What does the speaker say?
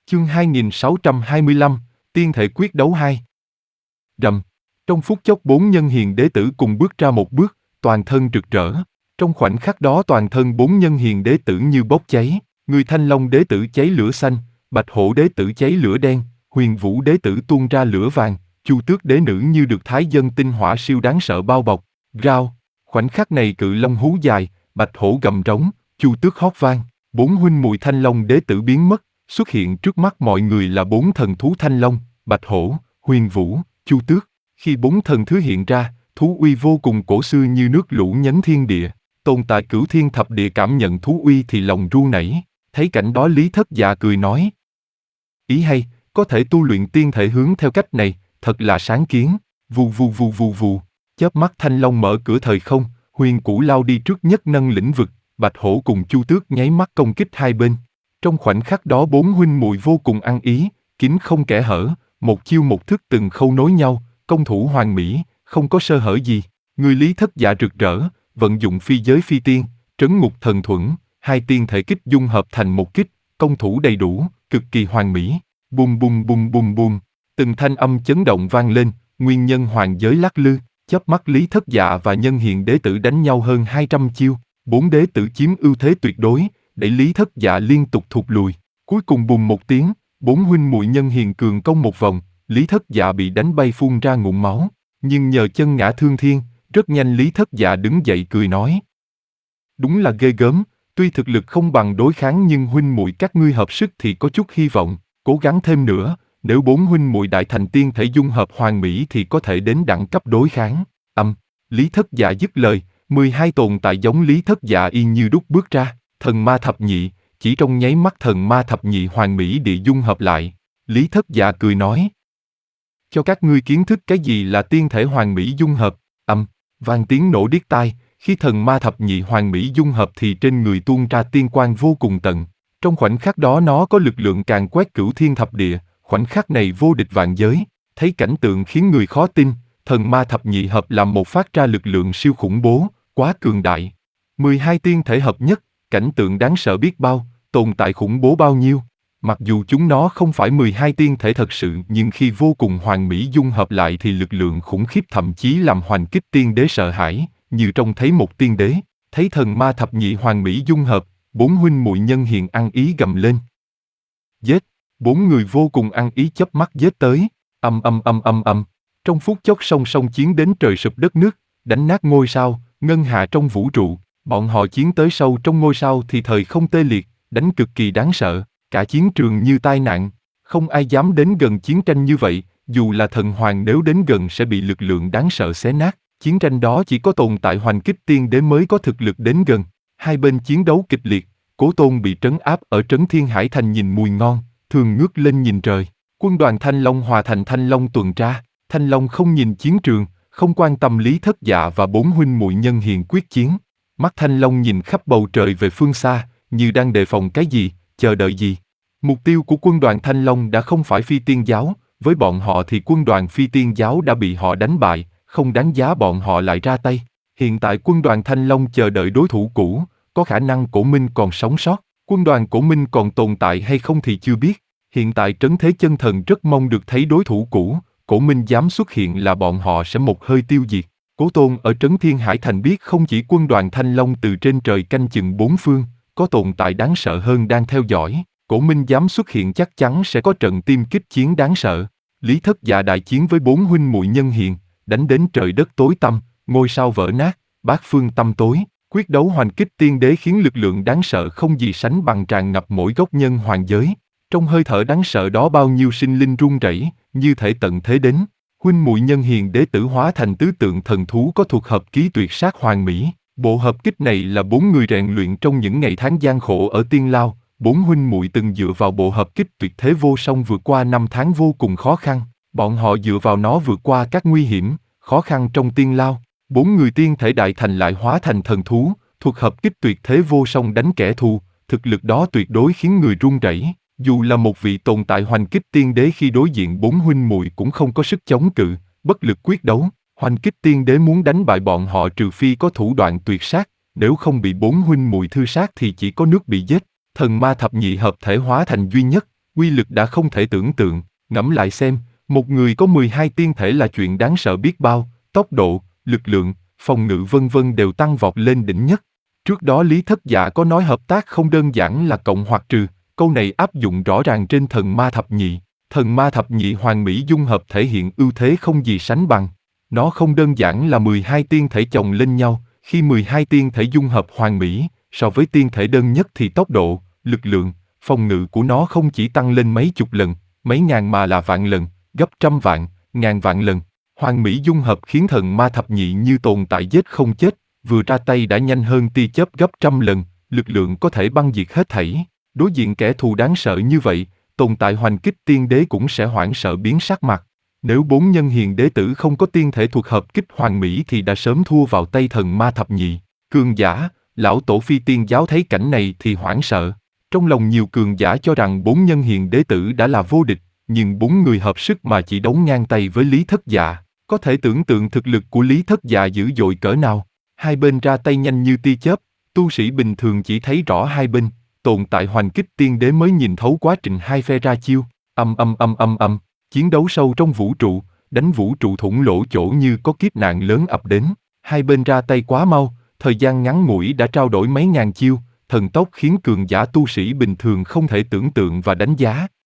Chương 2625, Tiên thể quyết đấu 2. Rầm. Trong phút chốc bốn nhân hiền đế tử cùng bước ra một bước, toàn thân rực rỡ. Trong khoảnh khắc đó toàn thân bốn nhân hiền đế tử như bốc cháy, người Thanh Long đế tử cháy lửa xanh, Bạch Hổ đế tử cháy lửa đen, Huyền Vũ đế tử tuôn ra lửa vàng, Chu Tước đế nữ như được thái dân tinh hỏa siêu đáng sợ bao bọc. Rao. Khoảnh khắc này Cự Long hú dài, Bạch Hổ gầm rống, Chu Tước hót vang, bốn huynh muội Thanh Long đế tử biến mất, xuất hiện trước mắt mọi người là bốn thần thú Thanh Long, Bạch Hổ, Huyền Vũ, Chu Tước. Khi bốn thần thứ hiện ra, thú uy vô cùng cổ xưa như nước lũ nhấn thiên địa. Tồn tại cửu thiên thập địa cảm nhận thú uy thì lòng ru nảy. Thấy cảnh đó Lý Thất Dạ cười nói: ý hay, có thể tu luyện tiên thể hướng theo cách này, thật là sáng kiến. Vù vù vù vù vù. Chớp mắt Thanh Long mở cửa thời không, Huyền Cửu lao đi trước nhất nâng lĩnh vực, Bạch Hổ cùng Chu Tước nháy mắt công kích hai bên. Trong khoảnh khắc đó bốn huynh muội vô cùng ăn ý, kín không kẽ hở, một chiêu một thức từng khâu nối nhau, công thủ hoàn mỹ, không có sơ hở gì. Người Lý Thất Dạ rực rỡ, vận dụng phi giới phi tiên, trấn ngục thần thuẫn, hai tiên thể kích dung hợp thành một kích, công thủ đầy đủ, cực kỳ hoàn mỹ. Bum bum bum bum bum, từng thanh âm chấn động vang lên, nguyên nhân hoàng giới lắc lư, chớp mắt Lý Thất Dạ và nhân hiền đế tử đánh nhau hơn 200 chiêu, bốn đế tử chiếm ưu thế tuyệt đối, đẩy Lý Thất Dạ liên tục thụt lùi. Cuối cùng bùng một tiếng, bốn huynh muội nhân hiền cường công một vòng, Lý Thất Dạ bị đánh bay phun ra ngụm máu, nhưng nhờ chân ngã thương thiên, rất nhanh Lý Thất Dạ đứng dậy cười nói: đúng là ghê gớm, tuy thực lực không bằng đối kháng nhưng huynh muội các ngươi hợp sức thì có chút hy vọng, cố gắng thêm nữa, nếu bốn huynh muội đại thành tiên thể dung hợp hoàn mỹ thì có thể đến đẳng cấp đối kháng. Lý Thất Dạ dứt lời, 12 tồn tại giống Lý Thất Dạ y như đúc bước ra, thần ma thập nhị, chỉ trong nháy mắt thần ma thập nhị hoàn mỹ địa dung hợp lại. Lý Thất Dạ cười nói: cho các ngươi kiến thức cái gì là tiên thể hoàn mỹ dung hợp. Vang tiếng nổ điếc tai, khi thần ma thập nhị hoàn mỹ dung hợp thì trên người tuôn ra tiên quang vô cùng tận. Trong khoảnh khắc đó nó có lực lượng càn quét cửu thiên thập địa, khoảnh khắc này vô địch vạn giới. Thấy cảnh tượng khiến người khó tin, thần ma thập nhị hợp làm một phát ra lực lượng siêu khủng bố, quá cường đại. 12 tiên thể hợp nhất, cảnh tượng đáng sợ biết bao, tồn tại khủng bố bao nhiêu. Mặc dù chúng nó không phải 12 tiên thể thật sự nhưng khi vô cùng hoàn mỹ dung hợp lại thì lực lượng khủng khiếp thậm chí làm Hoành Kích tiên đế sợ hãi, như trông thấy một tiên đế. Thấy thần ma thập nhị hoàn mỹ dung hợp, bốn huynh muội nhân hiền ăn ý gầm lên: giết! Bốn người vô cùng ăn ý chớp mắt giết tới. Trong phút chốc song song chiến đến trời sụp đất nứt, đánh nát ngôi sao, ngân hà trong vũ trụ. Bọn họ chiến tới sâu trong ngôi sao thì thời không tê liệt, đánh cực kỳ đáng sợ. Cả chiến trường như tai nạn, không ai dám đến gần chiến tranh như vậy, dù là thần hoàng nếu đến gần sẽ bị lực lượng đáng sợ xé nát. Chiến tranh đó chỉ có tồn tại Hoành Kích tiên đế mới có thực lực đến gần. Hai bên chiến đấu kịch liệt, Cố Tôn bị trấn áp ở trấn Thiên Hải Thành nhìn mùi ngon, thường ngước lên nhìn trời. Quân đoàn Thanh Long hòa thành Thanh Long tuần tra, Thanh Long không nhìn chiến trường, không quan tâm Lý Thất Dạ và bốn huynh muội nhân hiền quyết chiến. Mắt Thanh Long nhìn khắp bầu trời về phương xa, như đang đề phòng cái gì, chờ đợi gì. Mục tiêu của quân đoàn Thanh Long đã không phải Phi Tiên giáo, với bọn họ thì quân đoàn Phi Tiên giáo đã bị họ đánh bại, không đáng giá bọn họ lại ra tay. Hiện tại quân đoàn Thanh Long chờ đợi đối thủ cũ, có khả năng Cổ Minh còn sống sót, quân đoàn Cổ Minh còn tồn tại hay không thì chưa biết. Hiện tại Trấn Thế Chân Thần rất mong được thấy đối thủ cũ, Cổ Minh dám xuất hiện là bọn họ sẽ một hơi tiêu diệt. Cố Tôn ở Trấn Thiên Hải Thành biết không chỉ quân đoàn Thanh Long từ trên trời canh chừng bốn phương, có tồn tại đáng sợ hơn đang theo dõi. Cổ Minh dám xuất hiện chắc chắn sẽ có trận tiêm kích chiến đáng sợ. Lý Thất Dạ đại chiến với bốn huynh muội nhân hiền, đánh đến trời đất tối tăm, ngôi sao vỡ nát, bát phương tăm tối. Quyết đấu Hoành Kích tiên đế khiến lực lượng đáng sợ không gì sánh bằng tràn ngập mỗi góc nhân hoàng giới. Trong hơi thở đáng sợ đó bao nhiêu sinh linh run rẩy, như thể tận thế đến. Huynh muội nhân hiền đế tử hóa thành tứ tượng thần thú có thuộc hợp ký tuyệt sát hoàn mỹ. Bộ hợp kích này là bốn người rèn luyện trong những ngày tháng gian khổ ở Tiên Lao. Bốn huynh muội từng dựa vào bộ hợp kích tuyệt thế vô song vượt qua năm tháng vô cùng khó khăn. Bọn họ dựa vào nó vượt qua các nguy hiểm, khó khăn trong Tiên Lao. Bốn người tiên thể đại thành lại hóa thành thần thú, thuộc hợp kích tuyệt thế vô song đánh kẻ thù. Thực lực đó tuyệt đối khiến người run rẩy. Dù là một vị tồn tại Hoành Kích tiên đế khi đối diện bốn huynh muội cũng không có sức chống cự, bất lực quyết đấu. Hoành Kích tiên đế muốn đánh bại bọn họ trừ phi có thủ đoạn tuyệt sát, nếu không bị bốn huynh muội thư sát thì chỉ có nước bị giết. Thần ma thập nhị hợp thể hóa thành duy nhất, uy lực đã không thể tưởng tượng, ngẫm lại xem, một người có 12 tiên thể là chuyện đáng sợ biết bao, tốc độ, lực lượng, phòng ngự vân vân đều tăng vọt lên đỉnh nhất. Trước đó Lý Thất Dạ có nói hợp tác không đơn giản là cộng hoặc trừ, câu này áp dụng rõ ràng trên thần ma thập nhị. Thần ma thập nhị hoàn mỹ dung hợp thể hiện ưu thế không gì sánh bằng. Nó không đơn giản là 12 tiên thể chồng lên nhau, khi 12 tiên thể dung hợp hoàn mỹ, so với tiên thể đơn nhất thì tốc độ, lực lượng, phòng ngự của nó không chỉ tăng lên mấy chục lần, mấy ngàn mà là vạn lần, gấp trăm vạn, ngàn vạn lần. Hoàn mỹ dung hợp khiến thần ma thập nhị như tồn tại giết không chết, vừa ra tay đã nhanh hơn tia chớp gấp trăm lần, lực lượng có thể băng diệt hết thảy. Đối diện kẻ thù đáng sợ như vậy, tồn tại hoành kích tiên đế cũng sẽ hoảng sợ biến sắc mặt. Nếu 4 nhân hiền đế tử không có tiên thể thuộc hợp kích hoàn mỹ thì đã sớm thua vào tay thần ma thập nhị. Cường giả, lão tổ phi tiên giáo thấy cảnh này thì hoảng sợ. Trong lòng nhiều cường giả cho rằng 4 nhân hiền đế tử đã là vô địch, nhưng 4 người hợp sức mà chỉ đấu ngang tay với Lý Thất Dạ. Có thể tưởng tượng thực lực của Lý Thất Dạ dữ dội cỡ nào. Hai bên ra tay nhanh như tia chớp, tu sĩ bình thường chỉ thấy rõ hai bên, tồn tại hoành kích tiên đế mới nhìn thấu quá trình hai phe ra chiêu. Chiến đấu sâu trong vũ trụ, đánh vũ trụ thủng lỗ chỗ như có kiếp nạn lớn ập đến. Hai bên ra tay quá mau, thời gian ngắn ngủi đã trao đổi mấy ngàn chiêu, thần tốc khiến cường giả tu sĩ bình thường không thể tưởng tượng và đánh giá.